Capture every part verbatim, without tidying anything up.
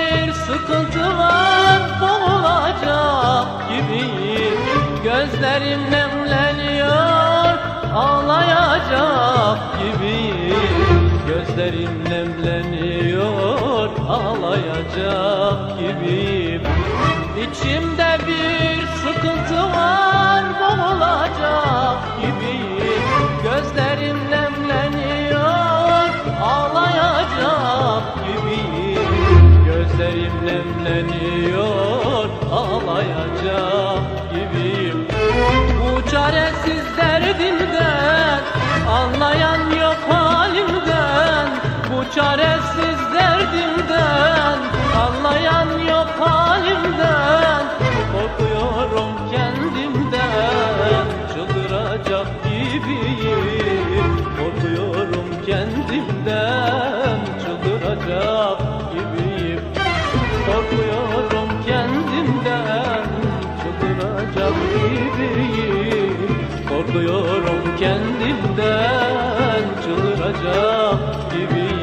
bir sıkıntı var, boğulacak gibiyim. Gözlerim nemleniyor, ağlayacak gibiyim. Gözlerim nemleniyor, ağlayacak gibiyim. İçimde bir sıkıntı var, boğulacak gibiyim. Gözlerim nemleniyor, ağlayacak gibiyim. Gözlerim nemleniyor, ağlayacak gibiyim. Bu çaresiz derdimden anlayan yok halimden. Bu çaresiz derdimden anlayan yok halimden. Korkuyorum kendimden, çıldıracak gibiyim. Korkuyorum kendimden, çıldıracak gibiyim. Korkuyorum kendimden, çıldıracak gibiyim. Korkuyorum kendimden, çıldıracak gibiyim.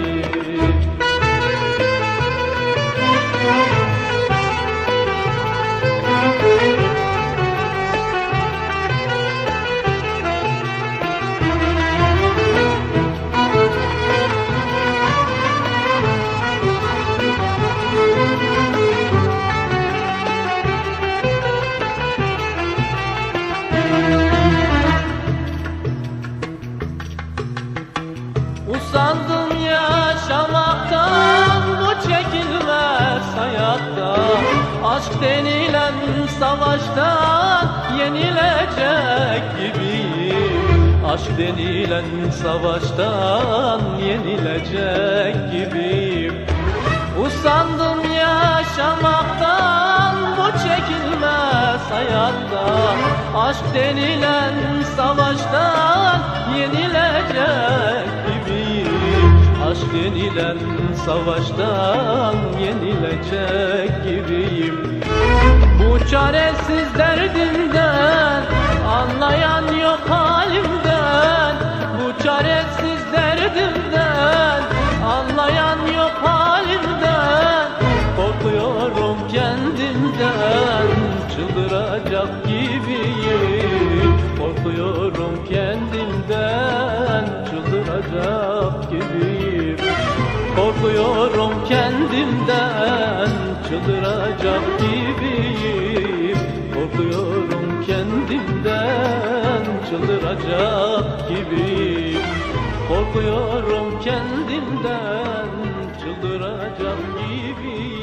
Usandım yaşamaktan, bu çekilmez hayattan. Aşk denilen savaştan yenilecek gibiyim. Aşk denilen savaştan yenilecek gibiyim. Usandım yaşamaktan, bu çekilmez hayattan. Aşk denilen savaştan yenilecek gibiyim. Aşk denilen savaştan yenilecek gibiyim. Bu çaresiz derdimden anlayan yok halimden. Bu çaresiz derdimden anlayan yok halimden. Korkuyorum kendimden, çıldıracak gibiyim. Korkuyorum kendimden, çıldıracak gibiyim. Korkuyorum kendimden, çıldıracak gibiyim. Korkuyorum kendimden, çıldıracak gibiyim. Korkuyorum kendimden, çıldıracak gibiyim.